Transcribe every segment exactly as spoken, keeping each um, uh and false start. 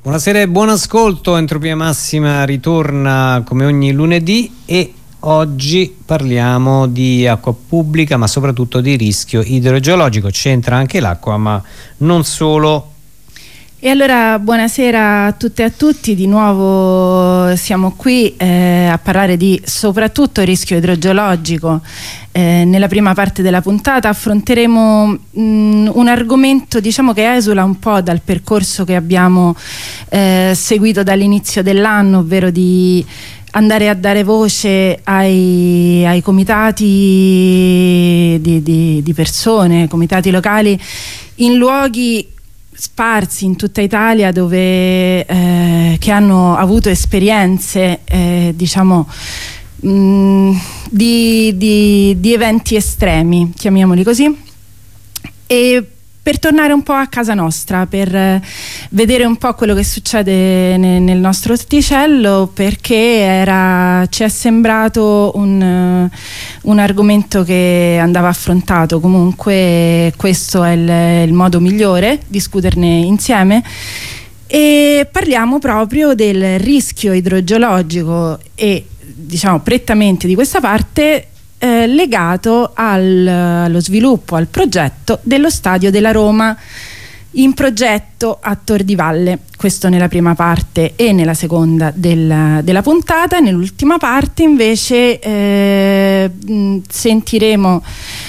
Buonasera e buon ascolto. Entropia Massima ritorna come ogni lunedì e oggi parliamo di acqua pubblica, ma soprattutto di rischio idrogeologico. C'entra anche l'acqua, ma non solo. E allora buonasera a tutte e a tutti, di nuovo siamo qui eh, a parlare di soprattutto rischio idrogeologico. Eh, nella prima parte della puntata affronteremo mh, un argomento, diciamo, che esula un po' dal percorso che abbiamo eh, seguito dall'inizio dell'anno, ovvero di andare a dare voce ai, ai comitati di, di, di persone, comitati locali in luoghi sparsi in tutta Italia, dove eh, che hanno avuto esperienze eh, diciamo mh, di, di, di eventi estremi, chiamiamoli così, e per tornare un po' a casa nostra, per eh, vedere un po' quello che succede ne, nel nostro orticello, perché era, ci è sembrato un, uh, un argomento che andava affrontato. Comunque questo è il, il modo migliore, discuterne insieme, e parliamo proprio del rischio idrogeologico e, diciamo, prettamente di questa parte Eh, legato al, allo sviluppo, al progetto dello stadio della Roma, in progetto a Tor di Valle. Questo nella prima parte e nella seconda del, della puntata. Nell'ultima parte invece eh, sentiremo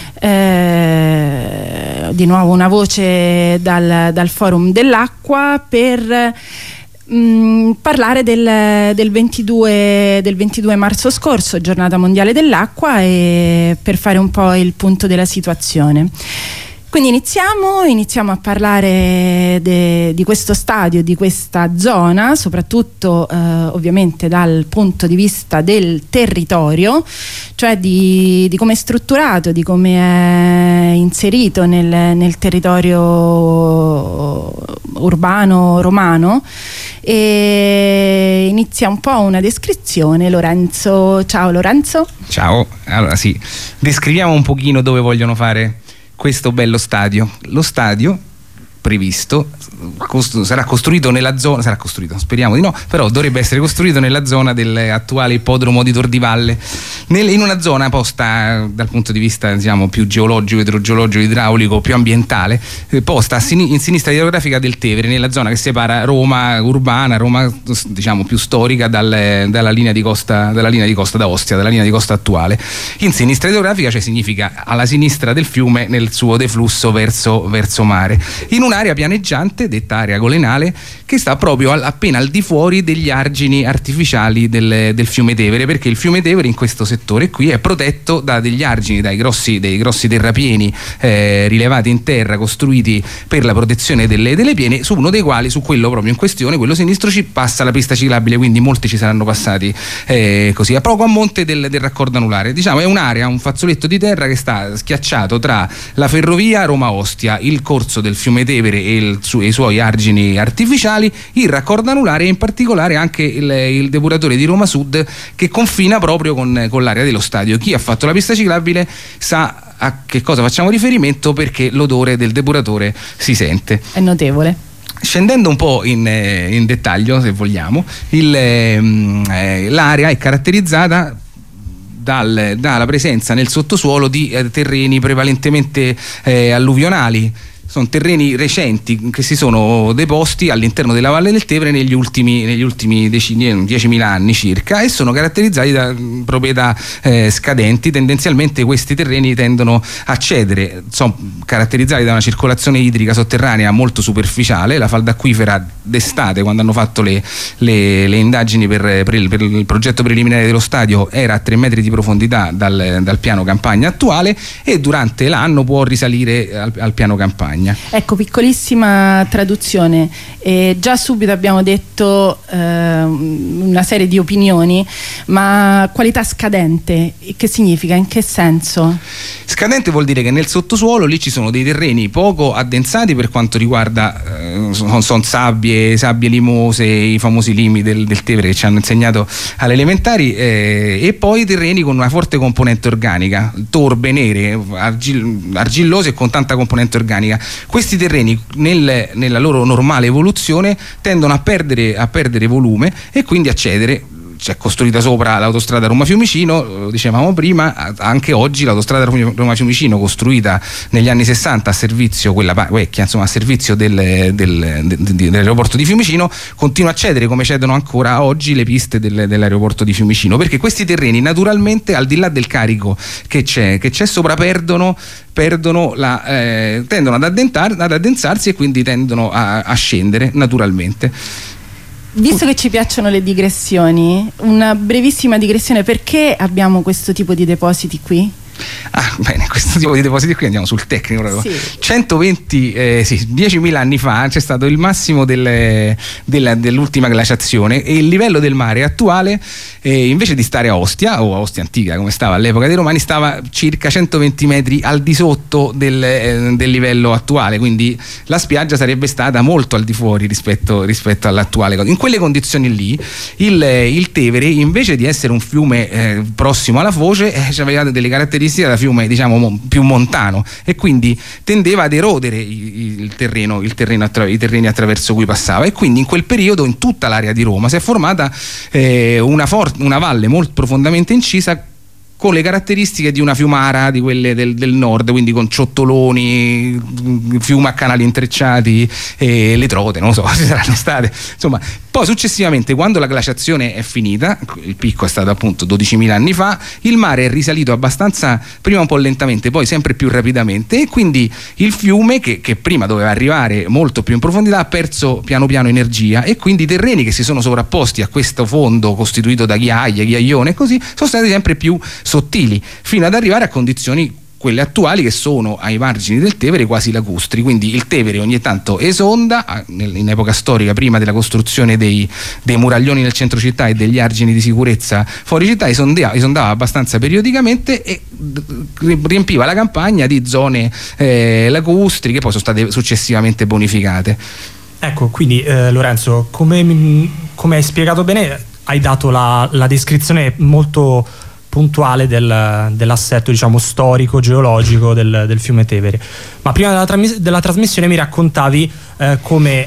eh, di nuovo una voce dal, dal Forum dell'Acqua per Mm, parlare del, del, ventidue, del ventidue marzo scorso, giornata mondiale dell'acqua, e per fare un po' il punto della situazione. Quindi iniziamo, iniziamo a parlare de, di questo stadio, di questa zona, soprattutto eh, ovviamente dal punto di vista del territorio, cioè di, di come è strutturato, di come è inserito nel, nel territorio urbano romano. E inizia un po' una descrizione Lorenzo. Ciao Lorenzo. Ciao, allora sì, descriviamo un pochino dove vogliono fare questo bello stadio. Lo stadio previsto cost- sarà costruito nella zona, sarà costruito, speriamo di no, però dovrebbe essere costruito nella zona dell'attuale ippodromo di Tor di Valle, nel, in una zona posta dal punto di vista, diciamo, più geologico, idrogeologico, idraulico, più ambientale, eh, posta a sin- in sinistra idrografica del Tevere, nella zona che separa Roma urbana, Roma, diciamo, più storica dal, dalla linea di costa, dalla linea di costa d'Ostia, dalla linea di costa attuale. In sinistra idrografica, cioè significa alla sinistra del fiume nel suo deflusso verso, verso mare, in un'area pianeggiante detta area golenale, che sta proprio al, appena al di fuori degli argini artificiali del, del fiume Tevere, perché il fiume Tevere in questo settore qui è protetto da degli argini, dai grossi, dei grossi terrapieni eh, rilevati in terra, costruiti per la protezione delle, delle piene, su uno dei quali, su quello proprio in questione, quello sinistro, ci passa la pista ciclabile, quindi molti ci saranno passati eh, così, a poco a monte del, del raccordo anulare. Diciamo è un'area, un fazzoletto di terra che sta schiacciato tra la ferrovia Roma-Ostia, il corso del fiume Tevere e, il, su, e i suoi argini artificiali, il raccordo anulare e in particolare anche il, il depuratore di Roma Sud, che confina proprio con, con l'area dello stadio. Chi ha fatto la pista ciclabile sa a che cosa facciamo riferimento, perché l'odore del depuratore si sente. È notevole. Scendendo un po' in, in dettaglio, se vogliamo, il, eh, l'area è caratterizzata dal, dalla presenza nel sottosuolo di eh, terreni prevalentemente eh, alluvionali. Sono terreni recenti che si sono deposti all'interno della Valle del Tevere negli ultimi, negli ultimi diecimila anni circa, e sono caratterizzati da proprietà eh, scadenti. Tendenzialmente questi terreni tendono a cedere, sono caratterizzati da una circolazione idrica sotterranea molto superficiale. La falda acquifera d'estate, quando hanno fatto le, le, le indagini per, per, il, per il progetto preliminare dello stadio, era a tre metri di profondità dal, dal piano campagna attuale, e durante l'anno può risalire al, al piano campagna. Ecco, piccolissima traduzione, eh, già subito abbiamo detto eh, una serie di opinioni, ma qualità scadente, che significa? In che senso? Scadente vuol dire che nel sottosuolo lì ci sono dei terreni poco addensati per quanto riguarda eh, sono, sono sabbie, sabbie limose, i famosi limi del, del Tevere che ci hanno insegnato alle elementari, eh, e poi terreni con una forte componente organica, torbe nere, argil, argillose e con tanta componente organica. Questi terreni nel, nella loro normale evoluzione tendono a perdere, a perdere volume e quindi a cedere. C'è costruita sopra l'autostrada Roma-Fiumicino, lo dicevamo prima, anche oggi l'autostrada Roma-Fiumicino, costruita negli anni sessanta a servizio, quella vecchia, insomma, a servizio del, del, del, dell'aeroporto di Fiumicino, continua a cedere come cedono ancora oggi le piste del, dell'aeroporto di Fiumicino, perché questi terreni naturalmente, al di là del carico che c'è, che c'è sopra, perdono perdono la, eh, tendono ad, addentar, ad addensarsi e quindi tendono a, a scendere naturalmente. Visto che ci piacciono le digressioni, una brevissima digressione: perché abbiamo questo tipo di depositi qui? Ah, bene, questo tipo di depositi qui andiamo sul tecnico proprio. Sì. centoventi, eh, sì, diecimila anni fa c'è stato il massimo del, della, dell'ultima glaciazione e il livello del mare attuale, eh, invece di stare a Ostia o a Ostia Antica come stava all'epoca dei Romani, stava circa centoventi metri al di sotto del, eh, del livello attuale, quindi la spiaggia sarebbe stata molto al di fuori rispetto, rispetto all'attuale. In quelle condizioni lì il, il Tevere, invece di essere un fiume eh, prossimo alla foce, eh, aveva delle caratteristiche da fiume, diciamo, più montano, e quindi tendeva ad erodere il, il terreno, il terreno attra- i terreni attraverso cui passava, e quindi in quel periodo in tutta l'area di Roma si è formata eh, una, for- una valle molto profondamente incisa, con le caratteristiche di una fiumara di quelle del, del nord, quindi con ciottoloni, fiume a canali intrecciati, e le trote, non lo so, ci saranno state, insomma. Poi successivamente, quando la glaciazione è finita, il picco è stato appunto dodicimila anni fa, il mare è risalito abbastanza, prima un po' lentamente, poi sempre più rapidamente, e quindi il fiume, che, che prima doveva arrivare molto più in profondità, ha perso piano piano energia, e quindi i terreni che si sono sovrapposti a questo fondo costituito da ghiaia, ghiaione e così, sono stati sempre più sottili, fino ad arrivare a condizioni, quelle attuali, che sono ai margini del Tevere, quasi lacustri. Quindi il Tevere ogni tanto esonda, in epoca storica, prima della costruzione dei, dei muraglioni nel centro città e degli argini di sicurezza fuori città, esondava, esondava abbastanza periodicamente e riempiva la campagna di zone eh, lacustri, che poi sono state successivamente bonificate. Ecco, quindi eh, Lorenzo, come, come hai spiegato bene, hai dato la, la descrizione molto puntuale del, dell'assetto, diciamo, storico, geologico del, del fiume Tevere. Ma prima della, tra- della trasmissione mi raccontavi eh, come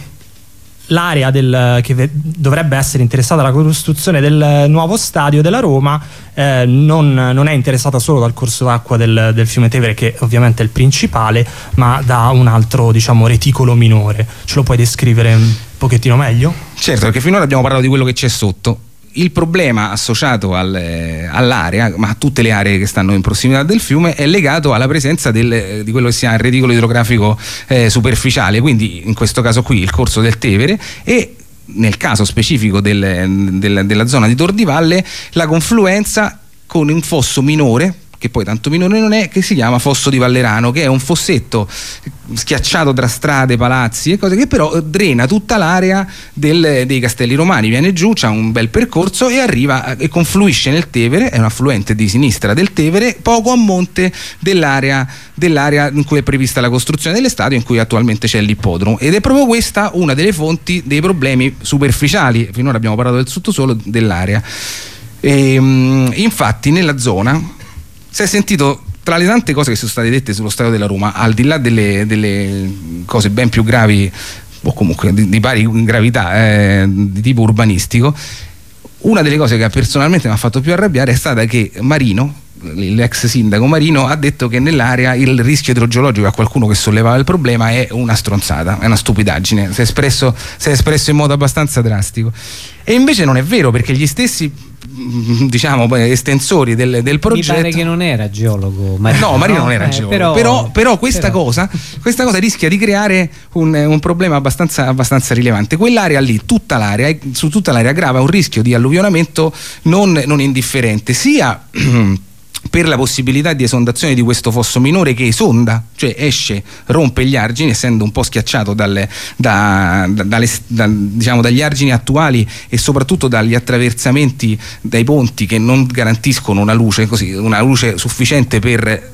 l'area del, che ve- dovrebbe essere interessata alla costruzione del nuovo stadio della Roma eh, non, non è interessata solo dal corso d'acqua del, del fiume Tevere, che ovviamente è il principale, ma da un altro, diciamo, reticolo minore. Ce lo puoi descrivere un pochettino meglio? Certo, perché finora abbiamo parlato di quello che c'è sotto. Il problema associato al, all'area, ma a tutte le aree che stanno in prossimità del fiume, è legato alla presenza del, di quello che si chiama il reticolo idrografico eh, superficiale, quindi in questo caso qui il corso del Tevere, e nel caso specifico del, del, della zona di Tor di Valle la confluenza con un fosso minore, che poi tanto minore non è, che si chiama Fosso di Vallerano, che è un fossetto schiacciato tra strade, palazzi e cose, che però drena tutta l'area del, dei Castelli Romani, viene giù, c'ha un bel percorso e arriva e confluisce nel Tevere, è un affluente di sinistra del Tevere, poco a monte dell'area, dell'area in cui è prevista la costruzione dell'estadio, in cui attualmente c'è l'ippodromo, ed è proprio questa una delle fonti dei problemi superficiali, finora abbiamo parlato del sottosuolo, dell'area. E, infatti nella zona si è sentito, tra le tante cose che sono state dette sullo stadio della Roma, al di là delle, delle cose ben più gravi o comunque di, di pari gravità eh, di tipo urbanistico, una delle cose che personalmente mi ha fatto più arrabbiare è stata che Marino, l'ex sindaco Marino, ha detto che nell'area il rischio idrogeologico, a qualcuno che sollevava il problema, è una stronzata, è una stupidaggine, si è espresso, si è espresso in modo abbastanza drastico, e invece non è vero, perché gli stessi, diciamo, estensori del, del progetto. Mi pare che non era geologo Marino. No, Marino non era eh, geologo, però, però, però questa però. cosa questa cosa rischia di creare un, un problema abbastanza, abbastanza rilevante. Quell'area lì, tutta l'area, su tutta l'area grava un rischio di alluvionamento non, non indifferente, sia per la possibilità di esondazione di questo fosso minore, che esonda, cioè esce, rompe gli argini, essendo un po' schiacciato dalle, da, da, dalle, da, diciamo, dagli argini attuali, e soprattutto dagli attraversamenti dai ponti che non garantiscono una luce, così, una luce sufficiente per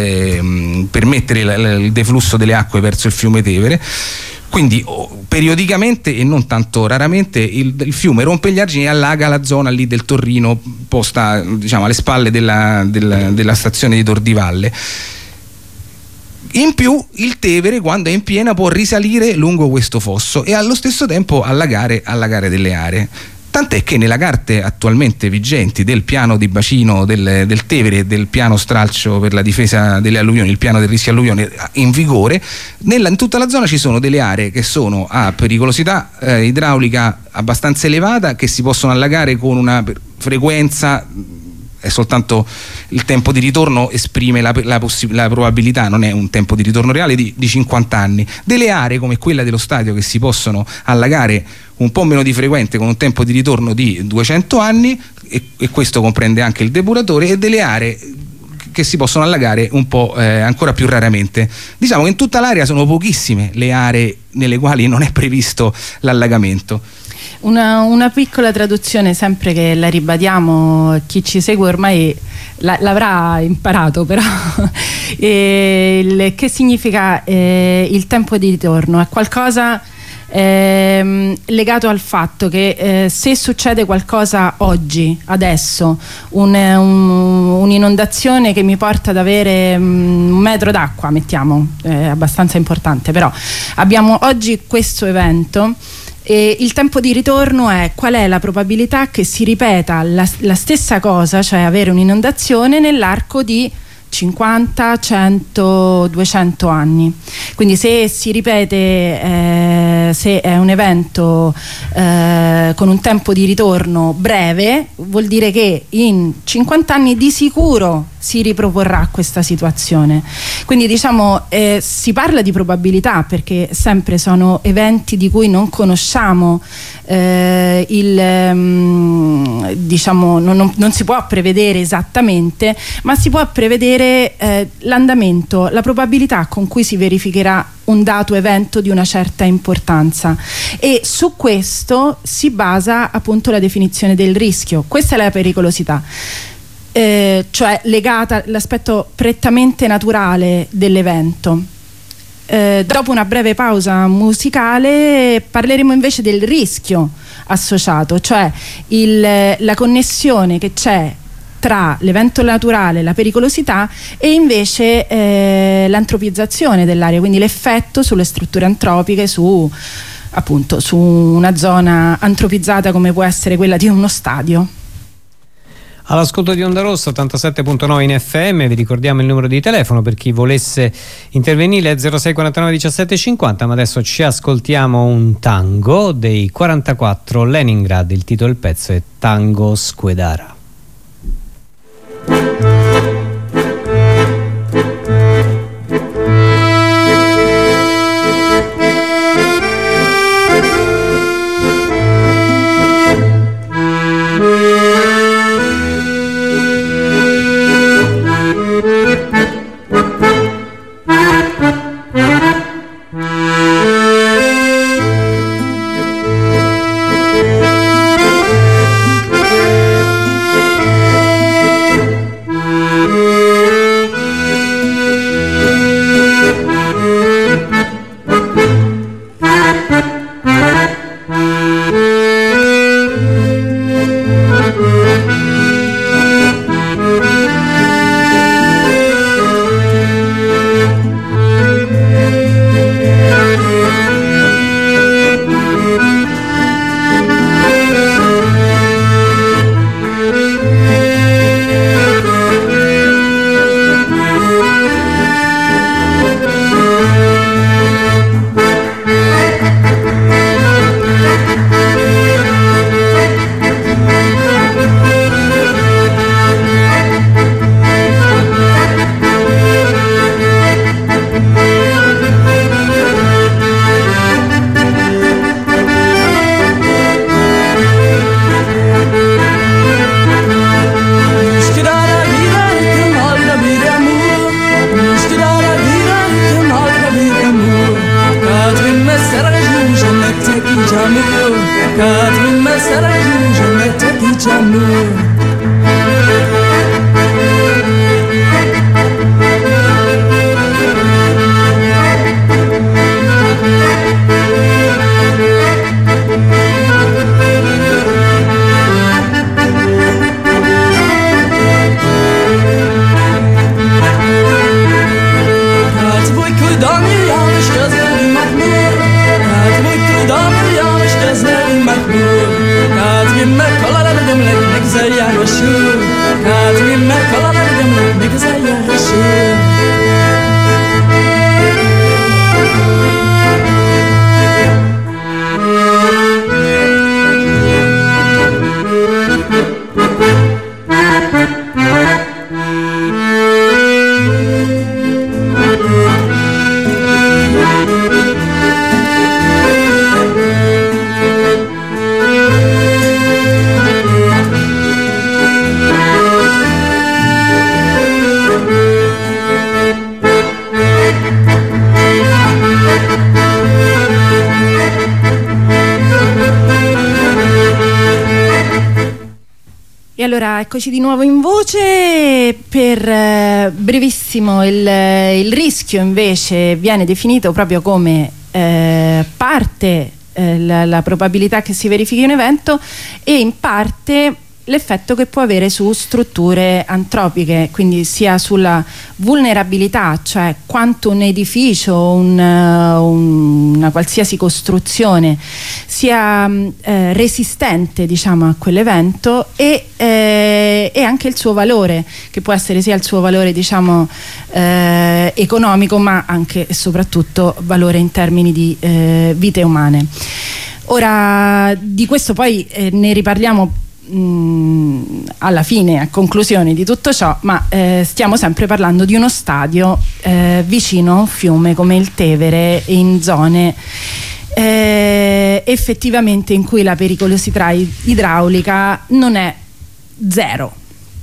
eh, permettere il, il deflusso delle acque verso il fiume Tevere. Quindi oh, periodicamente e non tanto raramente il, il fiume rompe gli argini e allaga la zona lì del Torrino, posta, diciamo, alle spalle della, della, della stazione di Tor di Valle. In più il Tevere, quando è in piena, può risalire lungo questo fosso e allo stesso tempo allagare, allagare delle aree. Tant'è che nelle carte attualmente vigenti del piano di bacino del, del Tevere e del piano stralcio per la difesa delle alluvioni, il piano del rischio alluvione in vigore, nella, in tutta la zona ci sono delle aree che sono a pericolosità eh, idraulica abbastanza elevata, che si possono allagare con una frequenza, è soltanto il tempo di ritorno esprime la, la, la probabilità, non è un tempo di ritorno reale, di, di cinquanta anni. Delle aree come quella dello stadio che si possono allagare un po' meno di frequente con un tempo di ritorno di duecento anni, e, e questo comprende anche il depuratore, e delle aree che si possono allagare un po' eh, ancora più raramente. Diciamo che in tutta l'area sono pochissime le aree nelle quali non è previsto l'allagamento. Una, una piccola traduzione, sempre che la ribadiamo, chi ci segue ormai la, l'avrà imparato, però e il, che significa eh, il tempo di ritorno? È qualcosa ehm, legato al fatto che eh, se succede qualcosa oggi, adesso, un, un, un'inondazione che mi porta ad avere um, un metro d'acqua, mettiamo, è abbastanza importante, però abbiamo oggi questo evento. E il tempo di ritorno è qual è la probabilità che si ripeta la, la stessa cosa, cioè avere un'inondazione nell'arco di cinquanta, cento, duecento anni. Quindi se si ripete, eh, se è un evento eh, con un tempo di ritorno breve, vuol dire che in cinquanta anni di sicuro si riproporrà questa situazione. Quindi diciamo eh, si parla di probabilità, perché sempre sono eventi di cui non conosciamo eh, il um, diciamo non, non, non si può prevedere esattamente, ma si può prevedere eh, l'andamento, la probabilità con cui si verificherà un dato evento di una certa importanza, e su questo si basa appunto la definizione del rischio. Questa è la pericolosità, eh, cioè legata all'aspetto prettamente naturale dell'evento. Eh, dopo una breve pausa musicale parleremo invece del rischio associato, cioè il, la connessione che c'è tra l'evento naturale, la pericolosità, e invece eh, l'antropizzazione dell'area, quindi l'effetto sulle strutture antropiche, su appunto su una zona antropizzata come può essere quella di uno stadio. All'ascolto di Onda Rossa ottantasette punto nove in F M, vi ricordiamo il numero di telefono per chi volesse intervenire, zero sei quarantanove diciassette cinquanta, ma adesso ci ascoltiamo un tango dei quarantaquattro Leningrad, il titolo del pezzo è Tango Squedara. allora eccoci di nuovo in voce per eh, brevissimo. Il, il rischio invece viene definito proprio come eh, parte eh, la, la probabilità che si verifichi un evento e in parte l'effetto che può avere su strutture antropiche, quindi sia sulla vulnerabilità, cioè quanto un edificio, un, un, una qualsiasi costruzione sia eh, resistente, diciamo, a quell'evento e, eh, e anche il suo valore, che può essere sia il suo valore, diciamo, eh, economico, ma anche e soprattutto valore in termini di eh, vite umane. Ora, di questo poi eh, ne riparliamo alla fine, a conclusione di tutto ciò, ma eh, stiamo sempre parlando di uno stadio eh, vicino a un fiume come il Tevere, in zone eh, effettivamente in cui la pericolosità idraulica non è zero.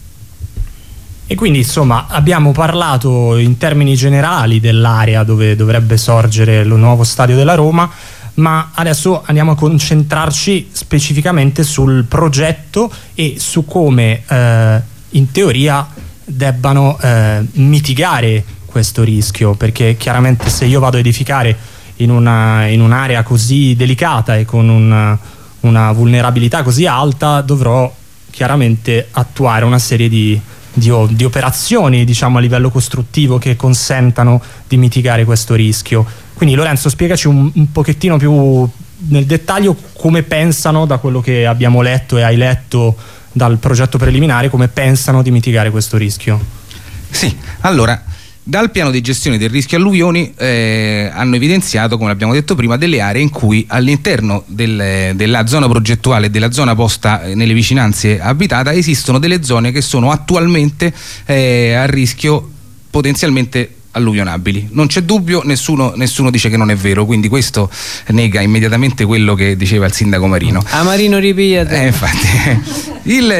E quindi insomma abbiamo parlato in termini generali dell'area dove dovrebbe sorgere lo nuovo stadio della Roma, ma adesso andiamo a concentrarci specificamente sul progetto e su come eh, in teoria debbano eh, mitigare questo rischio, perché chiaramente se io vado a edificare in, una, in un'area così delicata e con una, una vulnerabilità così alta, dovrò chiaramente attuare una serie di, di, di operazioni, diciamo, a livello costruttivo che consentano di mitigare questo rischio. Quindi Lorenzo, spiegaci un, un pochettino più nel dettaglio come pensano, da quello che abbiamo letto e hai letto dal progetto preliminare, come pensano di mitigare questo rischio. Sì, allora, dal piano di gestione del rischio alluvioni eh, hanno evidenziato, come abbiamo detto prima, delle aree in cui all'interno del, della zona progettuale e della zona posta nelle vicinanze abitata esistono delle zone che sono attualmente eh, a rischio potenzialmente alluvionabili. Non c'è dubbio, nessuno, nessuno dice che non è vero, quindi questo nega immediatamente quello che diceva il sindaco Marino. A Marino ripigliate. Eh, infatti il,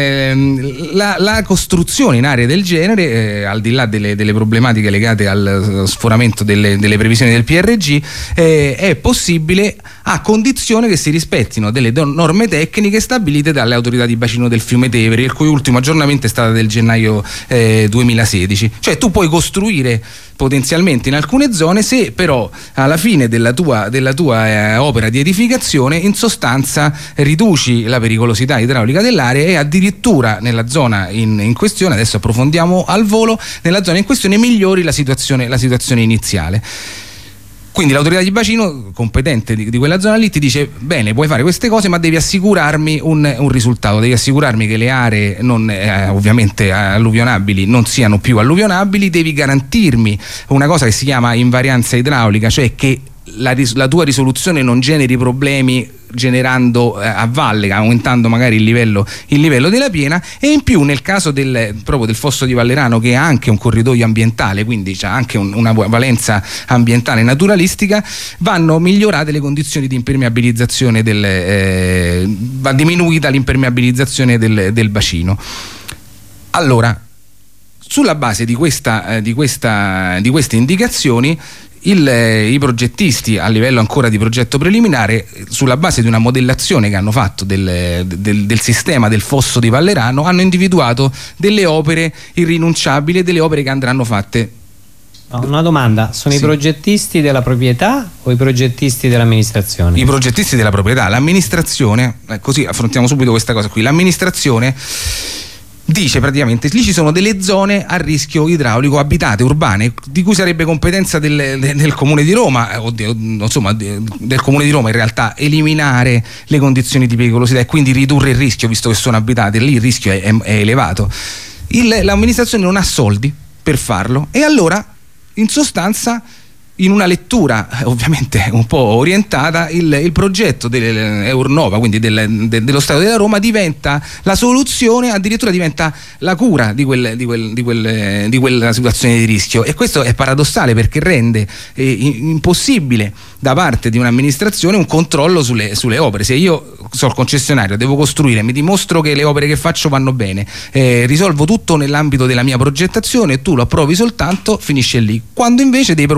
eh, la, la costruzione in aree del genere, eh, al di là delle, delle problematiche legate al sforamento delle, delle previsioni del P R G, eh, è possibile a condizione che si rispettino delle norme tecniche stabilite dalle autorità di bacino del fiume Tevere, il cui ultimo aggiornamento è stato del gennaio eh, duemilasedici. Cioè tu puoi costruire potenzialmente in alcune zone se però alla fine della tua, della tua eh, opera di edificazione in sostanza riduci la pericolosità idraulica dell'area e addirittura nella zona in, in questione, adesso approfondiamo al volo, nella zona in questione migliori la situazione, la situazione iniziale. Quindi l'autorità di bacino competente di, di quella zona lì ti dice: bene, puoi fare queste cose, ma devi assicurarmi un, un risultato, devi assicurarmi che le aree non, eh, ovviamente alluvionabili non siano più alluvionabili, devi garantirmi una cosa che si chiama invarianza idraulica, cioè che la, la tua risoluzione non generi problemi generando eh, a valle, aumentando magari il livello, il livello della piena, e in più nel caso del, proprio del fosso di Vallerano, che ha anche un corridoio ambientale, quindi c'ha anche un, una valenza ambientale naturalistica, vanno migliorate le condizioni di impermeabilizzazione del, eh, va diminuita l'impermeabilizzazione del, del bacino. Allora, sulla base di, questa, eh, di, questa, di queste indicazioni Il, eh, i progettisti a livello ancora di progetto preliminare, sulla base di una modellazione che hanno fatto del, del, del sistema del fosso di Vallerano, hanno individuato delle opere irrinunciabili e delle opere che andranno fatte. Una domanda, sono sì. i progettisti della proprietà o i progettisti dell'amministrazione? I progettisti della proprietà. L'amministrazione, eh, così affrontiamo subito questa cosa qui, l'amministrazione dice praticamente lì ci sono delle zone a rischio idraulico abitate, urbane, di cui sarebbe competenza del, del Comune di Roma, o de, insomma del Comune di Roma in realtà, eliminare le condizioni di pericolosità e quindi ridurre il rischio, visto che sono abitate, lì il rischio è, è, è elevato. Il, l'amministrazione non ha soldi per farlo e allora in sostanza, in una lettura ovviamente un po' orientata, il, il progetto dell'Eurnova, quindi del, de, dello Stato della Roma, diventa la soluzione, addirittura diventa la cura di, quel, di, quel, di, quel, di quella situazione di rischio. E questo è paradossale, perché rende eh, impossibile da parte di un'amministrazione un controllo sulle, sulle opere. Se io sono il concessionario, devo costruire, mi dimostro che le opere che faccio vanno bene, eh, risolvo tutto nell'ambito della mia progettazione, tu lo approvi soltanto, finisce lì. Quando invece dei problemi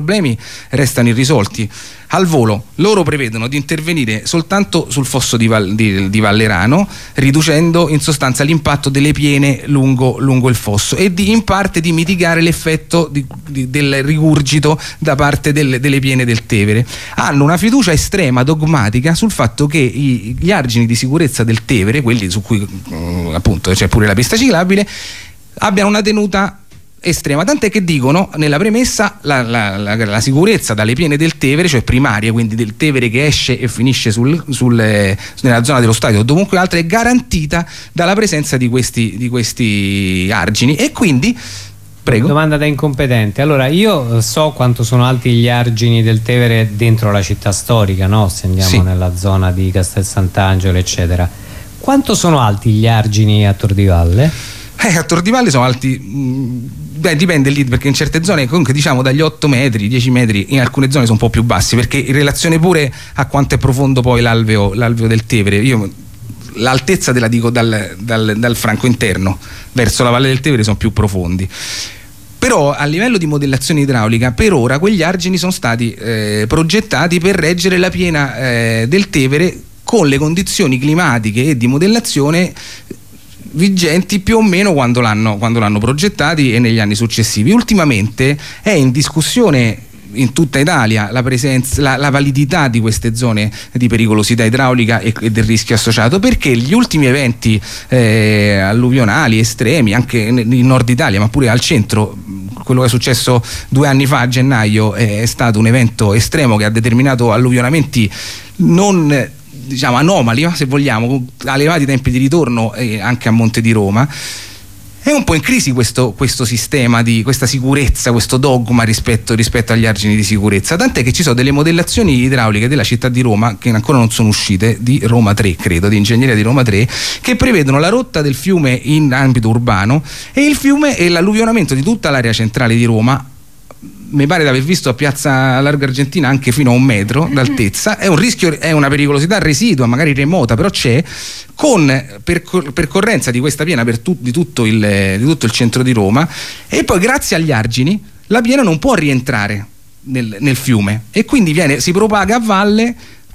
restano irrisolti. Al volo, loro prevedono di intervenire soltanto sul fosso di, Val, di, di Vallerano, riducendo in sostanza l'impatto delle piene lungo, lungo il fosso e di, in parte di mitigare l'effetto di, di, del rigurgito da parte delle, delle piene del Tevere. Hanno una fiducia estrema, dogmatica, sul fatto che i, gli argini di sicurezza del Tevere, quelli su cui mh, appunto c'è pure la pista ciclabile, abbiano una tenuta estrema, tant'è che dicono nella premessa la, la, la, la sicurezza dalle piene del Tevere, cioè primaria, quindi del Tevere che esce e finisce sul, sul, eh, nella zona dello stadio o dovunque altra, è garantita dalla presenza di questi, di questi argini. E quindi prego. Domanda da incompetente. Allora, io so quanto sono alti gli argini del Tevere dentro la città storica, no? Se andiamo sì. nella zona di Castel Sant'Angelo eccetera, quanto sono alti gli argini a Tor di Valle? Eh, a Tor di Valle sono alti, mh, beh, dipende lì, perché in certe zone comunque diciamo dagli otto metri, dieci metri, in alcune zone sono un po' più bassi, perché in relazione pure a quanto è profondo poi l'alveo, l'alveo del Tevere. Io l'altezza te la dico dal, dal, dal franco interno, verso la Valle del Tevere sono più profondi. Però a livello di modellazione idraulica per ora quegli argini sono stati eh, progettati per reggere la piena eh, del Tevere con le condizioni climatiche e di modellazione vigenti più o meno quando l'hanno, quando l'hanno progettati e negli anni successivi. Ultimamente è in discussione in tutta Italia la presenza, la, la validità di queste zone di pericolosità idraulica e, e del rischio associato, perché gli ultimi eventi eh, alluvionali estremi anche in Nord Italia ma pure al centro, quello che è successo due anni fa a gennaio è, è stato un evento estremo che ha determinato alluvionamenti non diciamo anomali, se vogliamo, con elevati tempi di ritorno eh, anche a Monte di Roma. È un po' in crisi questo, questo sistema di questa sicurezza, questo dogma rispetto, rispetto agli argini di sicurezza, tant'è che ci sono delle modellazioni idrauliche della città di Roma che ancora non sono uscite, di Roma tre credo, di ingegneria di Roma tre, che prevedono la rotta del fiume in ambito urbano e il fiume e l'alluvionamento di tutta l'area centrale di Roma. Mi pare di aver visto a Piazza Largo Argentina anche fino a un metro d'altezza. È un rischio, è una pericolosità residua, magari remota, però c'è, con percor- percorrenza di questa piena per tu- di, tutto il, di tutto il centro di Roma, e poi grazie agli argini la piena non può rientrare nel, nel fiume e quindi viene, si propaga a valle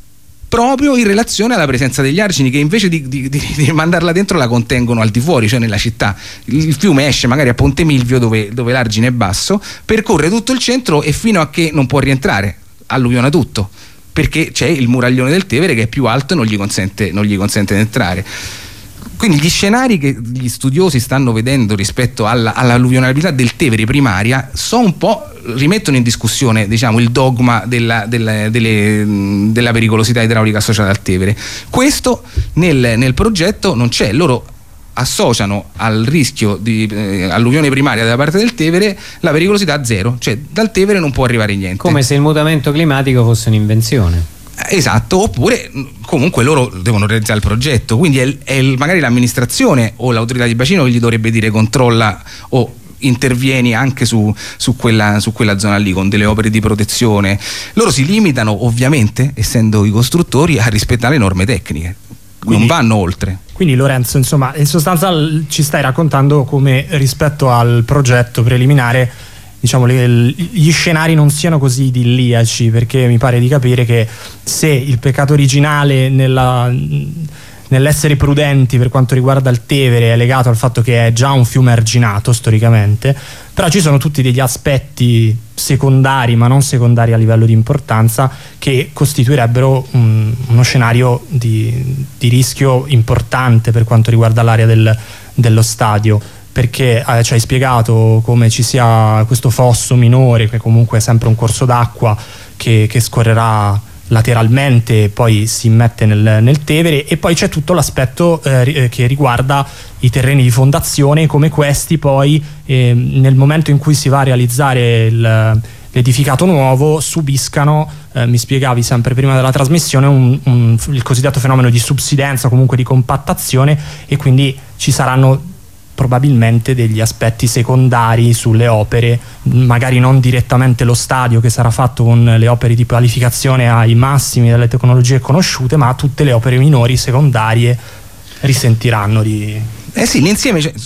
proprio in relazione alla presenza degli argini che invece di, di, di, di mandarla dentro la contengono al di fuori, cioè nella città. Il fiume esce magari a Ponte Milvio dove, dove l'argine è basso, percorre tutto il centro e fino a che non può rientrare alluviona tutto, perché c'è il muraglione del Tevere che è più alto e non gli consente, non gli consente di entrare. Quindi gli scenari che gli studiosi stanno vedendo rispetto alla, all'alluvionabilità del Tevere primaria sono un po', rimettono in discussione diciamo il dogma della, della, delle, della pericolosità idraulica associata al Tevere. Questo nel, nel progetto non c'è. Loro associano al rischio di eh, alluvione primaria da parte del Tevere la pericolosità zero, cioè dal Tevere non può arrivare niente, come se il mutamento climatico fosse un'invenzione. Esatto, oppure comunque loro devono realizzare il progetto, quindi è, è magari l'amministrazione o l'autorità di bacino che gli dovrebbe dire controlla o intervieni anche su, su, quella, su quella zona lì con delle opere di protezione. Loro si limitano ovviamente, essendo i costruttori, a rispettare le norme tecniche, quindi, non vanno oltre. Quindi Lorenzo, insomma, in sostanza ci stai raccontando come rispetto al progetto preliminare, diciamo, gli scenari non siano così idilliaci, perché mi pare di capire che se il peccato originale nella, nell'essere prudenti per quanto riguarda il Tevere è legato al fatto che è già un fiume arginato storicamente, però ci sono tutti degli aspetti secondari, ma non secondari a livello di importanza, che costituirebbero un, uno scenario di, di rischio importante per quanto riguarda l'area del, dello stadio, perché eh, ci hai spiegato come ci sia questo fosso minore che comunque è sempre un corso d'acqua che, che scorrerà lateralmente e poi si immette nel, nel Tevere, e poi c'è tutto l'aspetto eh, che riguarda i terreni di fondazione, come questi poi eh, nel momento in cui si va a realizzare il, l'edificato nuovo subiscano, eh, mi spiegavi sempre prima della trasmissione, un, un, il cosiddetto fenomeno di subsidenza, comunque di compattazione, e quindi ci saranno probabilmente degli aspetti secondari sulle opere, magari non direttamente lo stadio che sarà fatto con le opere di qualificazione ai massimi delle tecnologie conosciute, ma tutte le opere minori secondarie risentiranno di... Eh sì, l'insieme, cioè,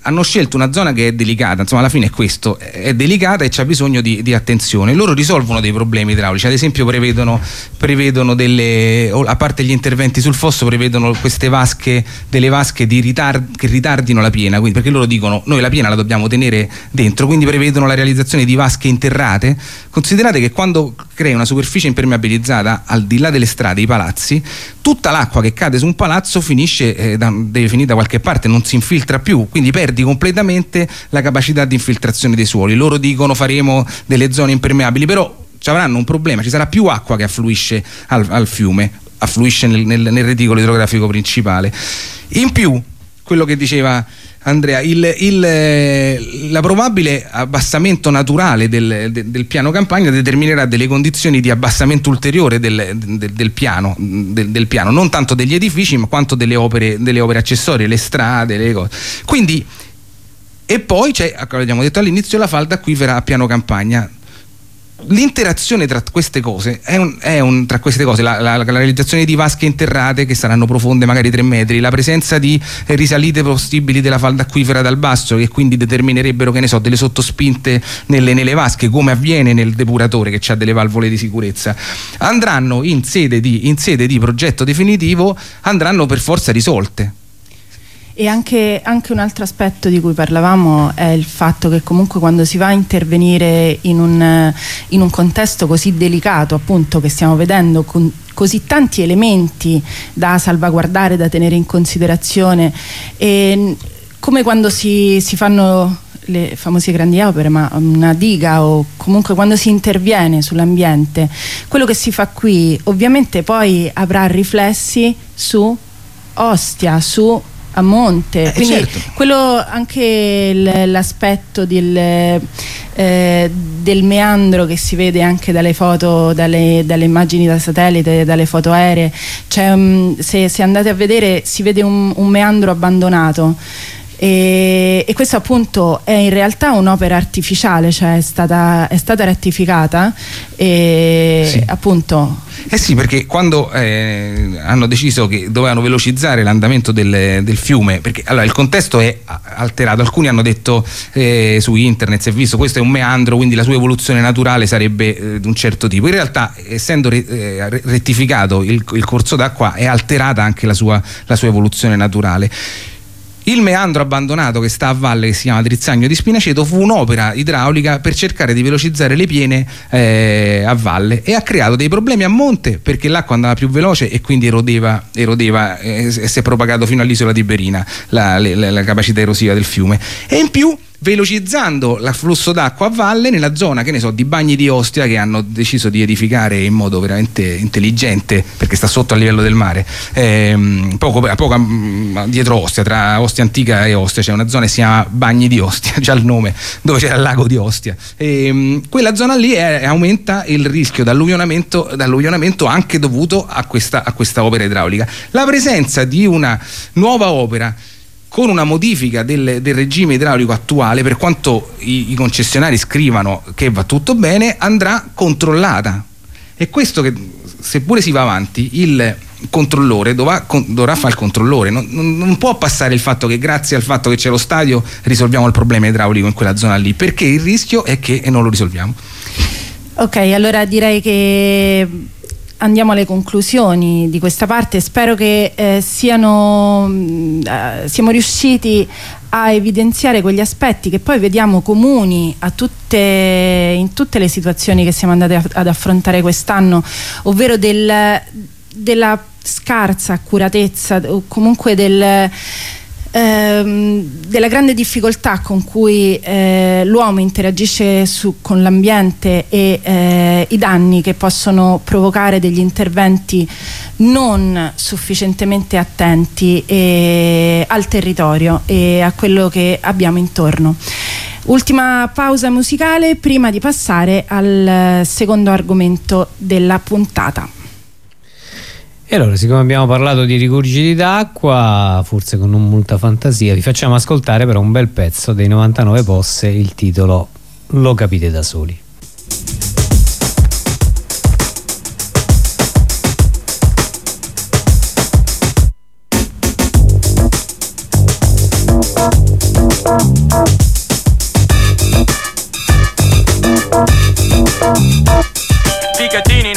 hanno scelto una zona che è delicata, insomma alla fine è questo, è delicata e c'ha bisogno di, di attenzione. Loro risolvono dei problemi idraulici, ad esempio prevedono, prevedono delle, a parte gli interventi sul fosso, prevedono queste vasche, delle vasche di ritard, che ritardino la piena, quindi, perché loro dicono noi la piena la dobbiamo tenere dentro, quindi prevedono la realizzazione di vasche interrate. Considerate che quando crei una superficie impermeabilizzata al di là delle strade, i palazzi, tutta l'acqua che cade su un palazzo finisce, eh, da, deve finire da qualche parte, non si infiltra più, quindi perdi completamente la capacità di infiltrazione dei suoli. Loro dicono faremo delle zone impermeabili, però ci avranno un problema, ci sarà più acqua che affluisce al, al fiume, affluisce nel, nel, nel reticolo idrografico principale. In più, quello che diceva Andrea, il, il, la probabile abbassamento naturale del, del, del piano campagna determinerà delle condizioni di abbassamento ulteriore del, del, del, piano, del, del piano, non tanto degli edifici ma quanto delle opere, delle opere accessorie, le strade, le cose. Quindi, e poi c'è, come abbiamo detto all'inizio, la falda acquifera a piano campagna. L'interazione tra queste cose è un, è un tra queste cose la, la, la realizzazione di vasche interrate che saranno profonde magari tre metri, la presenza di eh, risalite possibili della falda acquifera dal basso che quindi determinerebbero, che ne so, delle sottospinte nelle, nelle vasche, come avviene nel depuratore che ha delle valvole di sicurezza, andranno in sede di, in sede di progetto definitivo, andranno per forza risolte. E anche, anche un altro aspetto di cui parlavamo è il fatto che comunque quando si va a intervenire in un, in un contesto così delicato, appunto, che stiamo vedendo con così tanti elementi da salvaguardare, da tenere in considerazione, e come quando si, si fanno le famose grandi opere, ma una diga o comunque quando si interviene sull'ambiente, quello che si fa qui ovviamente poi avrà riflessi su Ostia, su a monte, eh, quindi certo. Quello anche l'aspetto del, eh, del meandro che si vede anche dalle foto, dalle, dalle immagini da satellite, dalle foto aeree, cioè, um, se, se andate a vedere si vede un, un meandro abbandonato. E, e questo appunto è in realtà un'opera artificiale, cioè è stata, è stata rettificata e sì. appunto eh sì, perché quando eh, hanno deciso che dovevano velocizzare l'andamento del, del fiume, perché allora il contesto è alterato, alcuni hanno detto eh, su internet, si è visto, questo è un meandro, quindi la sua evoluzione naturale sarebbe eh, di un certo tipo. In realtà, essendo re, eh, rettificato il, il corso d'acqua, è alterata anche la sua, la sua evoluzione naturale. Il meandro abbandonato che sta a valle, che si chiama Drizzagno di Spinaceto, fu un'opera idraulica per cercare di velocizzare le piene eh, a valle, e ha creato dei problemi a monte perché l'acqua andava più veloce e quindi erodeva, erodeva eh, e si è propagato fino all'isola di Berina la, la, la capacità erosiva del fiume. E in più, velocizzando l'afflusso d'acqua a valle nella zona, che ne so, di Bagni di Ostia, che hanno deciso di edificare in modo veramente intelligente perché sta sotto al livello del mare, ehm, poco, poco dietro Ostia, tra Ostia Antica e Ostia c'è una zona che si chiama Bagni di Ostia, già il nome, dove c'era il lago di Ostia, e quella zona lì è, aumenta il rischio d'alluvionamento, d'alluvionamento anche dovuto a questa, a questa opera idraulica. La presenza di una nuova opera con una modifica del, del regime idraulico attuale, per quanto i, i concessionari scrivano che va tutto bene, andrà controllata. E questo, che seppure si va avanti, il controllore dovrà, dovrà fare il controllore, non, non, non può passare il fatto che grazie al fatto che c'è lo stadio risolviamo il problema idraulico in quella zona lì, perché il rischio è che non lo risolviamo. Ok, allora direi che andiamo alle conclusioni di questa parte. Spero che eh, siano eh, siamo riusciti a evidenziare quegli aspetti che poi vediamo comuni a tutte, in tutte le situazioni che siamo andati a, ad affrontare quest'anno, ovvero del, della scarsa accuratezza o comunque del Ehm, della grande difficoltà con cui eh, l'uomo interagisce su, con l'ambiente e eh, i danni che possono provocare degli interventi non sufficientemente attenti e, al territorio e a quello che abbiamo intorno. Ultima pausa musicale prima di passare al secondo argomento della puntata. E allora, siccome abbiamo parlato di rigurgiti d'acqua, forse con non molta fantasia, vi facciamo ascoltare però un bel pezzo dei novantanove Posse, il titolo Lo capite da soli.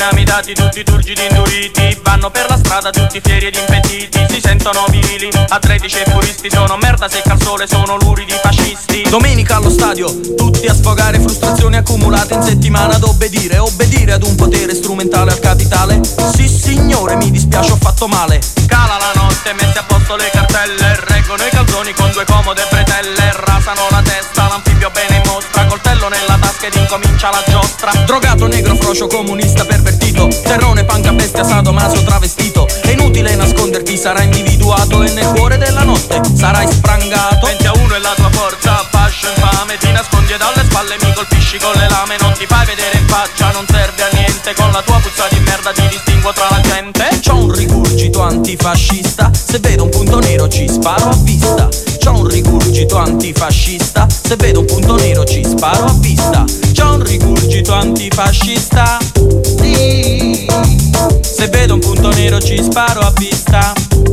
Diamo i dati tutti turgidi induriti, vanno per la strada tutti fieri ed impetiti, si sentono virili, atletici e puristi, sono merda secca al sole, sono luridi fascisti. Domenica allo stadio, tutti a sfogare frustrazioni accumulate in settimana ad obbedire, obbedire ad un potere strumentale al capitale. Sì signore, mi dispiace, ho fatto male. Cala la notte, messe a posto le cartelle, reggono i calzoni con due comode bretelle, rasano la testa, l'anfibio bene in mostra, coltello nella tasca ed incomincia la giostra. Drogato, negro, frocio, comunista, pervertito, terrone, panca, bestia, sadomaso, travestito. È inutile nasconderti, sarai individuato e nel cuore della notte sarai sprangato. Venti a uno è la tua forza, fascio infame, ti nascondi e dalle spalle mi colpisci con le lame. Non ti fai vedere in faccia, non serve a niente, con la tua puzza di merda ti distinguo tra la gente. C'ho un rigurgito antifascista, se vedo un punto nero ci sparo a vista. C'ho un rigurgito antifascista, se vedo un punto nero ci sparo a vista. C'ho un rigurgito antifascista, se vedo un punto nero ci sparo a vista.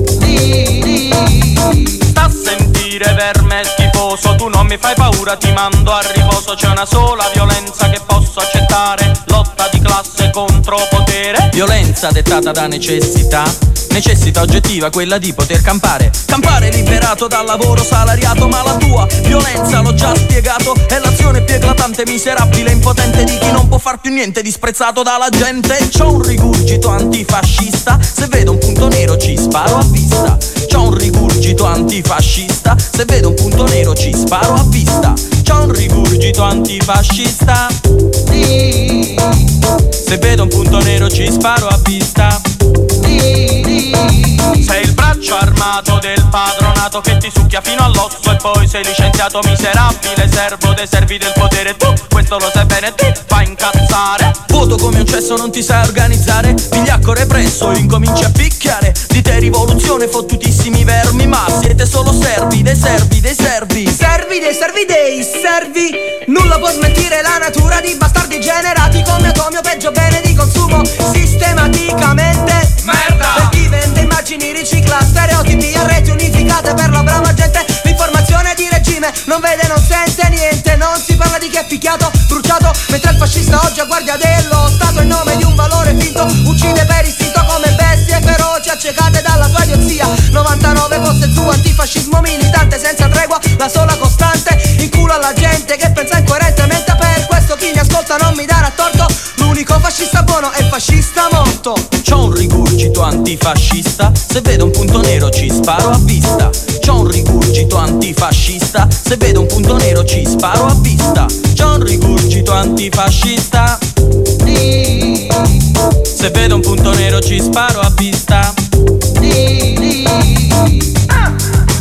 Sta a sentire verme schifoso, tu non mi fai paura, ti mando a riposo. C'è una sola violenza che posso accettare, lotta di classe contro potere. Violenza dettata da necessità, necessità oggettiva, quella di poter campare. Campare liberato dal lavoro salariato, ma la tua violenza, l'ho già spiegato, è l'azione più eclatante, miserabile, impotente di chi non può far più niente, disprezzato dalla gente. C'ho un rigurgito antifascista, se vedo un punto nero ci sparo a vista. C'ho un rigurgito antifascista, se vedo un punto nero ci sparo a vista. C'ho un rigurgito antifascista, se vedo un punto nero ci sparo a vista. Sei il braccio armato del padronato che ti succhia fino all'osso e poi sei licenziato, miserabile servo dei servi del potere. Tu questo lo sai bene, ti fa incazzare. Vuoto come un cesso, non ti sai organizzare, vigliacco represso, incominci a picchiare. Di te rivoluzione, fottutissimi vermi, ma siete solo servi dei servi dei servi. Servi dei servi dei servi. Nulla può smentire la natura di bastardi generati come atomio, peggio bene di consumo sistematicamente. Merda! Per chi vende immagini, ricicla stereotipi a reti unificate per la brava gente. L'informazione di regime non vede, non sente niente, non si parla di chi è picchiato, bruciato, mentre il fascista oggi a guardia dello Stato in nome di un valore finto uccide per istinto come bestie feroci accecate dalla sua idiozia. novantanove fosse il suo antifascismo militante senza tregua, la sola costante, in culo alla gente che pensa incoerentemente. Per questo chi mi ascolta non mi darà torto, l'unico fascista buono è il fascista morto. C'ho un rigurgito antifascista, se vedo un punto nero ci sparo a vista. C'ho un rigurgito antifascista, se vedo un punto nero ci sparo a vista. C'ho un rigurgito antifascista, se vedo un punto nero ci sparo a vista. Ah!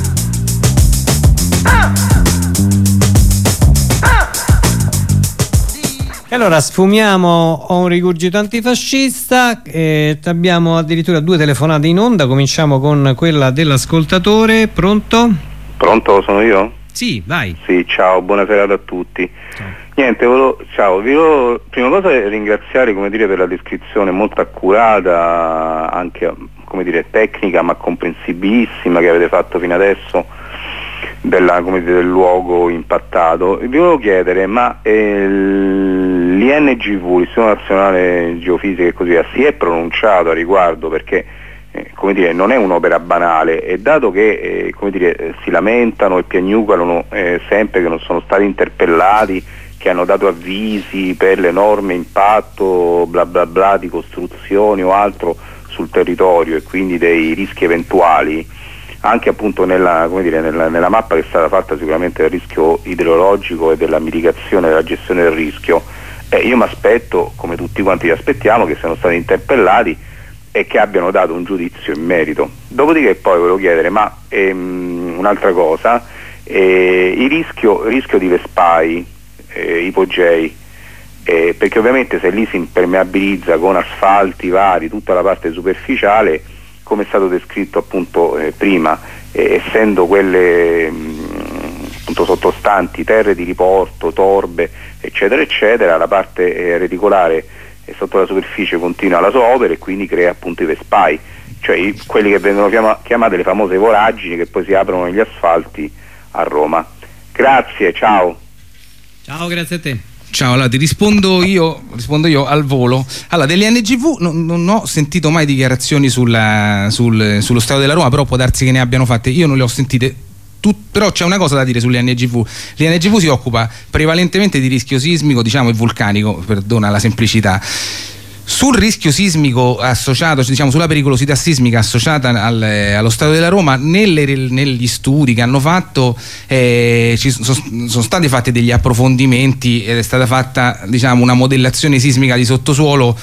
Ah! E allora sfumiamo Ho un rigurgito antifascista, eh, abbiamo addirittura due telefonate in onda. Cominciamo con quella dell'ascoltatore. Pronto? Pronto, sono io? Sì, vai. Sì, ciao, buona serata a tutti. Ciao. Niente, volevo, ciao, vi volevo prima cosa ringraziare, come dire, per la descrizione molto accurata, anche come dire tecnica ma comprensibilissima che avete fatto fino adesso della, come dire, del luogo impattato. Vi volevo chiedere, ma eh, l'I N G V, l'Istituto Nazionale Geofisica e così via, si è pronunciato a riguardo? Perché eh, come dire, non è un'opera banale, e dato che eh, come dire, eh, si lamentano e piagnucolano eh, sempre che non sono stati interpellati, che hanno dato avvisi per l'enorme impatto bla bla bla di costruzioni o altro sul territorio e quindi dei rischi eventuali, anche appunto nella, come dire, nella, nella mappa che è stata fatta sicuramente del rischio idrogeologico e della mitigazione della gestione del rischio, eh, io mi aspetto, come tutti quanti ci aspettiamo, che siano stati interpellati e che abbiano dato un giudizio in merito. Dopodiché poi volevo chiedere, ma ehm, un'altra cosa, eh, il rischio, il rischio di Vespai, eh, ipogei, eh, perché ovviamente se lì si impermeabilizza con asfalti vari tutta la parte superficiale, come è stato descritto appunto eh, prima, eh, essendo quelle mh, appunto sottostanti terre di riporto, torbe eccetera eccetera, la parte eh, reticolare eh, sotto la superficie continua la sua opera e quindi crea appunto i Vespai, cioè i, quelli che vengono chiama, chiamate le famose voragini che poi si aprono negli asfalti a Roma. Grazie, ciao. Ciao, grazie a te. Ciao, allora ti rispondo io, rispondo io al volo. Allora, delle N G V non, non ho sentito mai dichiarazioni sulla, sul, sullo Stato della Roma, però può darsi che ne abbiano fatte, io non le ho sentite. Tut, però c'è una cosa da dire sulle N G V. L'I N G V si occupa prevalentemente di rischio sismico, diciamo, e vulcanico, perdona la semplicità. Sul rischio sismico associato, diciamo sulla pericolosità sismica associata al, allo Stato della Roma, nelle, negli studi che hanno fatto eh, ci sono, sono stati fatti degli approfondimenti ed è stata fatta, diciamo, una modellazione sismica di sottosuolo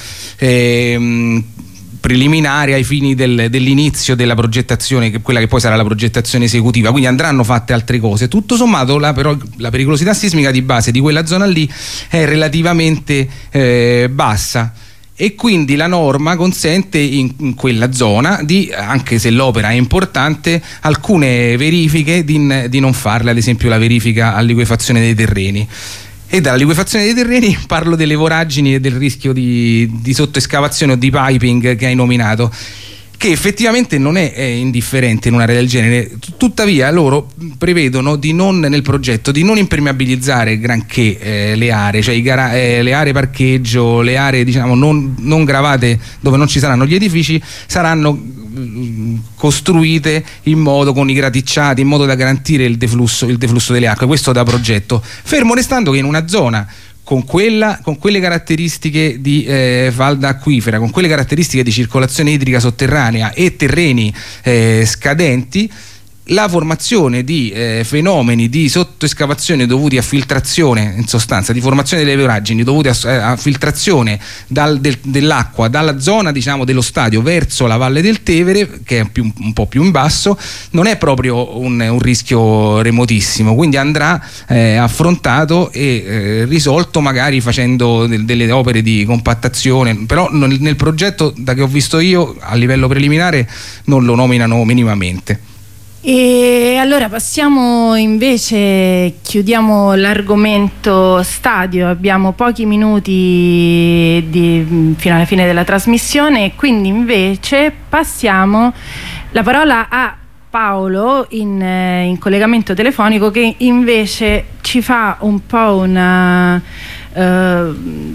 eh, preliminare ai fini del, dell'inizio della progettazione, che quella che poi sarà la progettazione esecutiva, quindi andranno fatte altre cose. Tutto sommato la, però, la pericolosità sismica di base di quella zona lì è relativamente eh, bassa, e quindi la norma consente in, in quella zona di, anche se l'opera è importante, alcune verifiche di, di non farle, ad esempio la verifica all'liquefazione dei terreni. E dalla liquefazione dei terreni parlo delle voragini e del rischio di, di sottoescavazione o di piping che hai nominato, che effettivamente non è, è indifferente in un'area del genere. Tuttavia loro prevedono di non, nel progetto, di non impermeabilizzare granché eh, le aree, cioè i gara, eh, le aree parcheggio, le aree, diciamo, non, non gravate, dove non ci saranno gli edifici, saranno mh, costruite in modo, con i graticciati, in modo da garantire il deflusso, il deflusso delle acque. Questo da progetto, fermo restando che in una zona Con, quella, con quelle caratteristiche di eh, falda acquifera, con quelle caratteristiche di circolazione idrica sotterranea e terreni eh, scadenti, la formazione di eh, fenomeni di sottoescavazione dovuti a filtrazione, in sostanza di formazione delle voragini dovute a, a filtrazione dal, del, dell'acqua dalla zona, diciamo, dello stadio verso la valle del Tevere, che è più, un po' più in basso, non è proprio un, un rischio remotissimo, quindi andrà eh, affrontato e eh, risolto, magari facendo del, delle opere di compattazione, però non, nel progetto, da che ho visto io a livello preliminare, non lo nominano minimamente. E allora passiamo invece, chiudiamo l'argomento stadio, abbiamo pochi minuti di, fino alla fine della trasmissione, e quindi invece passiamo la parola a Paolo in, in collegamento telefonico, che invece ci fa un po' una... Uh,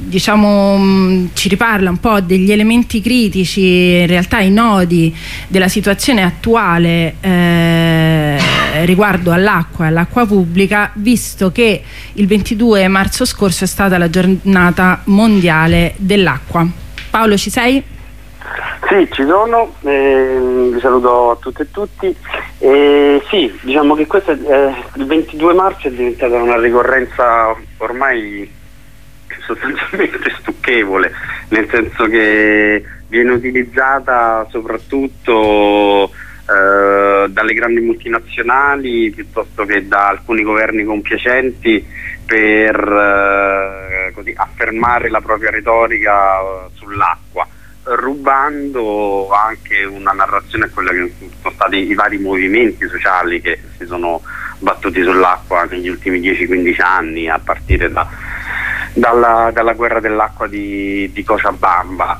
diciamo ci riparla un po' degli elementi critici, in realtà i nodi della situazione attuale eh, riguardo all'acqua, all'acqua pubblica, visto che il ventidue marzo scorso è stata la giornata mondiale dell'acqua. Paolo, ci sei? Sì, ci sono, eh, vi saluto a tutte e tutti. Eh, sì, diciamo che questo eh, il ventidue marzo è diventata una ricorrenza ormai sostanzialmente stucchevole, nel senso che viene utilizzata soprattutto eh, dalle grandi multinazionali piuttosto che da alcuni governi compiacenti per eh, così, affermare la propria retorica sull'acqua, rubando anche una narrazione a quella che sono stati i vari movimenti sociali che si sono battuti sull'acqua negli ultimi dieci quindici anni, a partire da Dalla, dalla guerra dell'acqua di, di Cochabamba,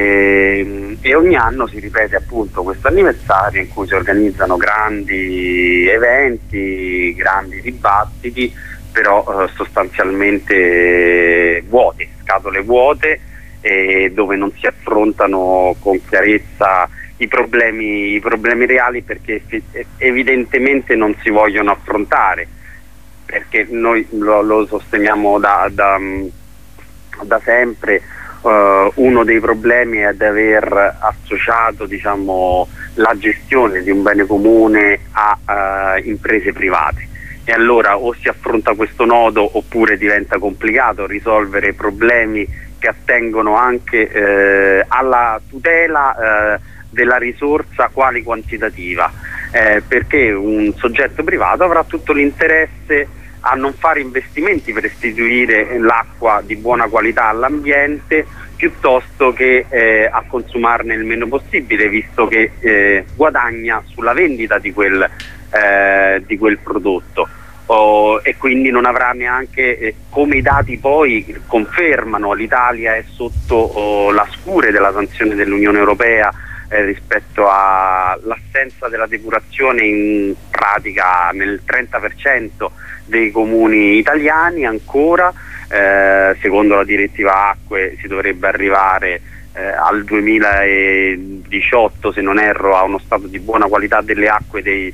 e, e ogni anno si ripete appunto questo anniversario in cui si organizzano grandi eventi, grandi dibattiti, però eh, sostanzialmente vuoti, scatole vuote, eh, dove non si affrontano con chiarezza i problemi, i problemi reali, perché evidentemente non si vogliono affrontare, perché noi lo, lo sosteniamo da, da, da sempre. Uh, uno dei problemi è di aver associato, diciamo, la gestione di un bene comune a uh, imprese private, e allora o si affronta questo nodo oppure diventa complicato risolvere problemi che attengono anche uh, alla tutela uh, della risorsa quali quantitativa, eh, perché un soggetto privato avrà tutto l'interesse a non fare investimenti per restituire l'acqua di buona qualità all'ambiente, piuttosto che eh, a consumarne il meno possibile, visto che eh, guadagna sulla vendita di quel, eh, di quel prodotto. Oh, e quindi non avrà neanche, eh, come i dati poi confermano, l'Italia è sotto oh, la scure della sanzione dell'Unione Europea eh, rispetto all'assenza della depurazione in pratica nel trenta per cento dei comuni italiani ancora. Eh, secondo la direttiva acque si dovrebbe arrivare eh, al duemiladiciotto, se non erro, a uno stato di buona qualità delle acque dei,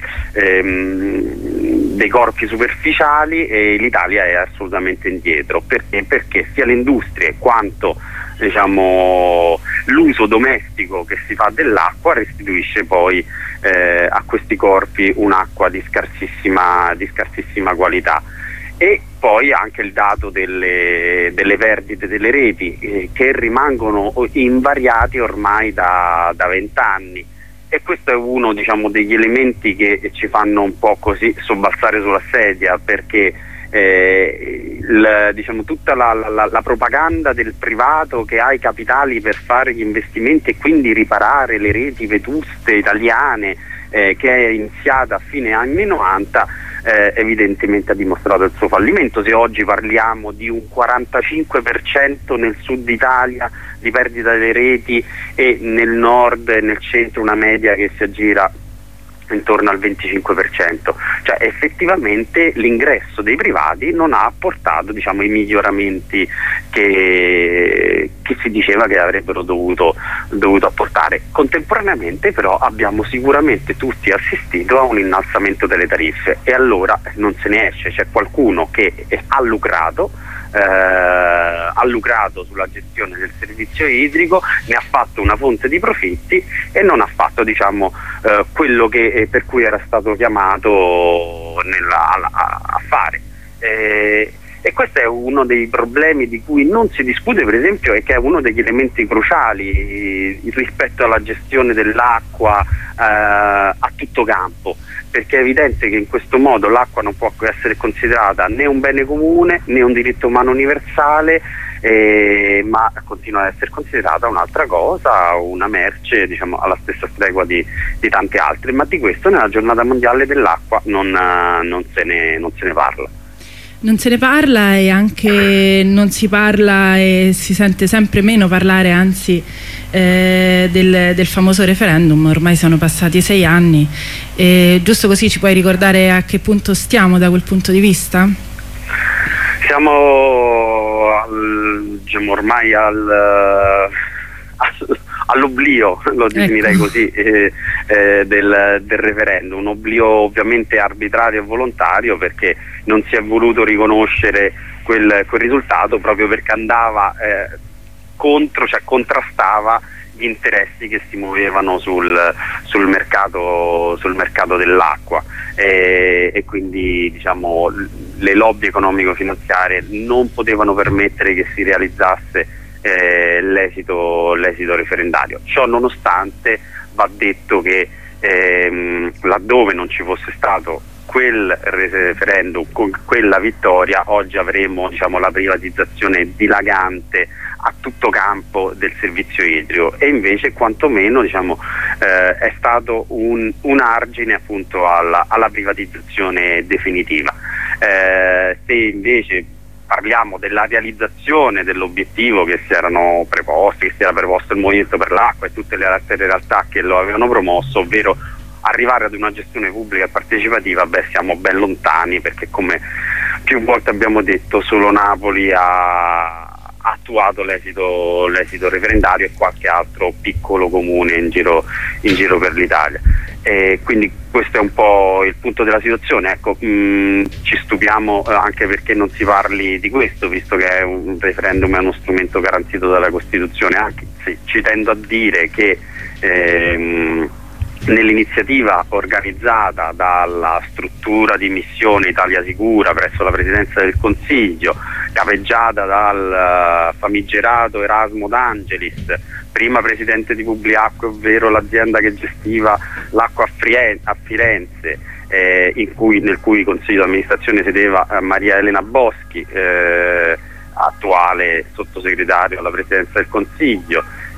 ehm, dei corpi superficiali, e l'Italia è assolutamente indietro. Perché? Perché sia le industrie quanto, diciamo, l'uso domestico che si fa dell'acqua restituisce poi eh, a questi corpi un'acqua di scarsissima, di scarsissima qualità. E poi anche il dato delle, delle perdite delle reti eh, che rimangono invariati ormai da vent'anni, e questo è uno, diciamo, degli elementi che ci fanno un po' così sobbalzare sulla sedia, perché eh, il, diciamo, tutta la, la, la propaganda del privato che ha i capitali per fare gli investimenti e quindi riparare le reti vetuste italiane, eh, che è iniziata a fine anni novanta, Eh, evidentemente ha dimostrato il suo fallimento. Se oggi parliamo di un quarantacinque per cento nel sud Italia di perdita delle reti, e nel nord e nel centro una media che si aggira intorno al venticinque per cento, cioè effettivamente l'ingresso dei privati non ha apportato, diciamo, i miglioramenti che, che si diceva che avrebbero dovuto, dovuto apportare. Contemporaneamente però abbiamo sicuramente tutti assistito a un innalzamento delle tariffe, e allora non se ne esce. C'è qualcuno che ha lucrato Eh, ha lucrato sulla gestione del servizio idrico, ne ha fatto una fonte di profitti e non ha fatto, diciamo, eh, quello che, eh, per cui era stato chiamato nella, a, a fare. Eh, e questo è uno dei problemi di cui non si discute, per esempio, e che è uno degli elementi cruciali rispetto alla gestione dell'acqua eh, a tutto campo, perché è evidente che in questo modo l'acqua non può essere considerata né un bene comune né un diritto umano universale, eh, ma continua ad essere considerata un'altra cosa, una merce, diciamo, alla stessa stregua di, di tante altre. Ma di questo nella giornata mondiale dell'acqua non, non, se ne, non se ne parla. Non se ne parla, e anche non si parla e si sente sempre meno parlare, anzi, eh, del, del famoso referendum. Ormai sono passati sei anni, e giusto così ci puoi ricordare a che punto stiamo da quel punto di vista? Siamo al, diciamo, ormai al, al, all'oblio, lo definirei ecco. così, eh, eh, del, del referendum. Un oblio ovviamente arbitrario e volontario, perché non si è voluto riconoscere quel, quel risultato, proprio perché andava eh, contro, cioè contrastava gli interessi che si muovevano sul, sul mercato, sul mercato dell'acqua, e, e quindi, diciamo, le lobby economico-finanziarie non potevano permettere che si realizzasse eh, l'esito, l'esito referendario. Ciò nonostante, va detto che ehm, laddove non ci fosse stato quel referendum con quella vittoria, oggi avremo, diciamo, la privatizzazione dilagante a tutto campo del servizio idrico, e invece quantomeno, diciamo, eh, è stato un, un argine appunto alla, alla privatizzazione definitiva. Eh, se invece parliamo della realizzazione dell'obiettivo che si erano preposti, che si era preposto il Movimento per l'Acqua e tutte le altre realtà che lo avevano promosso, ovvero arrivare ad una gestione pubblica e partecipativa, beh, siamo ben lontani, perché, come più volte abbiamo detto, solo Napoli ha attuato l'esito, l'esito referendario, e qualche altro piccolo comune in giro, in giro per l'Italia. E quindi questo è un po' il punto della situazione. Ecco, mh, ci stupiamo eh, anche perché non si parli di questo, visto che è un referendum, è uno strumento garantito dalla Costituzione. Anche sì, ci tendo a dire che ehm, nell'iniziativa organizzata dalla struttura di missione Italia Sicura presso la Presidenza del Consiglio, capeggiata dal uh, famigerato Erasmo D'Angelis, prima presidente di Publiacque, ovvero l'azienda che gestiva l'acqua a, Frien- a Firenze, eh, in cui, nel cui consiglio di amministrazione sedeva uh, Maria Elena Boschi, eh, attuale sottosegretario alla Presidenza del Consiglio.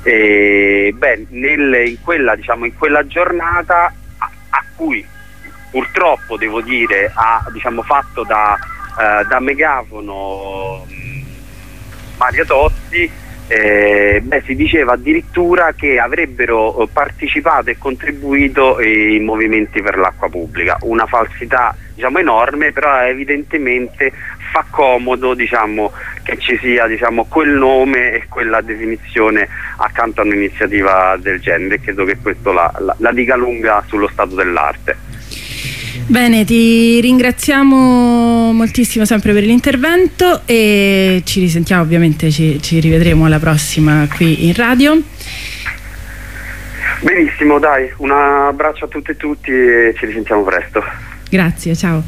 E, beh, nel, in, quella, diciamo, in quella giornata a, a cui purtroppo, devo dire, ha, diciamo, fatto da, uh, da megafono mh, Mario Tozzi, Eh, beh, si diceva addirittura che avrebbero partecipato e contribuito ai movimenti per l'acqua pubblica, una falsità diciamo enorme, però evidentemente fa comodo diciamo che ci sia diciamo quel nome e quella definizione accanto a un'iniziativa del genere. Credo che questo la, la, la dica lunga sullo stato dell'arte. Bene, ti ringraziamo moltissimo sempre per l'intervento e ci risentiamo, ovviamente ci, ci rivedremo alla prossima qui in radio. Benissimo, dai, un abbraccio a tutte e tutti e ci risentiamo presto. Grazie, ciao.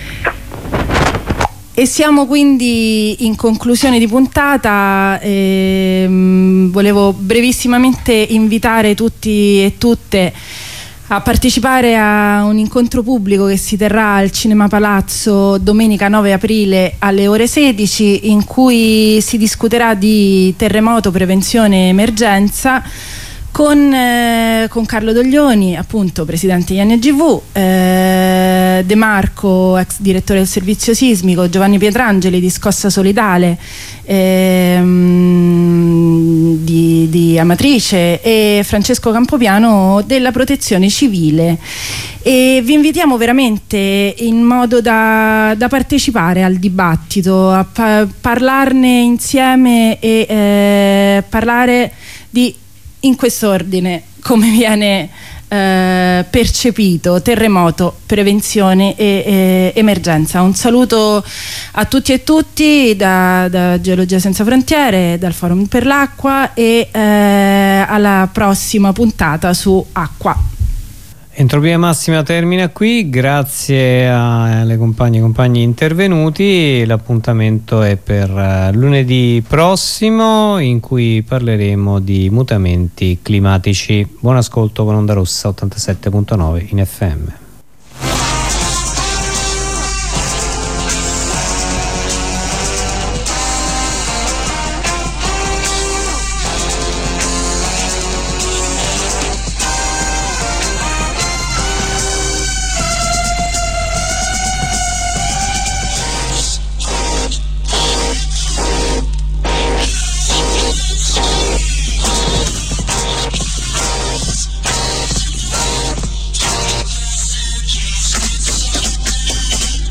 E siamo quindi in conclusione di puntata. Ehm, volevo brevissimamente invitare tutti e tutte a partecipare a un incontro pubblico che si terrà al Cinema Palazzo domenica nove aprile alle ore sedici, in cui si discuterà di terremoto, prevenzione e emergenza con, eh, con Carlo Doglioni, appunto presidente I N G V, eh, De Marco, ex direttore del servizio sismico, Giovanni Pietrangeli di Scossa Solidale, ehm, di, di Amatrice, e Francesco Campopiano della Protezione Civile. E vi invitiamo veramente in modo da, da partecipare al dibattito, a pa- parlarne insieme e eh, parlare di, in quest'ordine, come viene eh, percepito: terremoto, prevenzione e eh, emergenza. Un saluto a tutti e tutti da, da Geologia Senza Frontiere, dal Forum per l'Acqua, e eh, alla prossima puntata su Acqua. Entropia Massima termina qui, grazie alle compagne e compagni intervenuti. L'appuntamento è per uh, lunedì prossimo, in cui parleremo di mutamenti climatici. Buon ascolto con Onda Rossa ottantasette virgola nove in F M.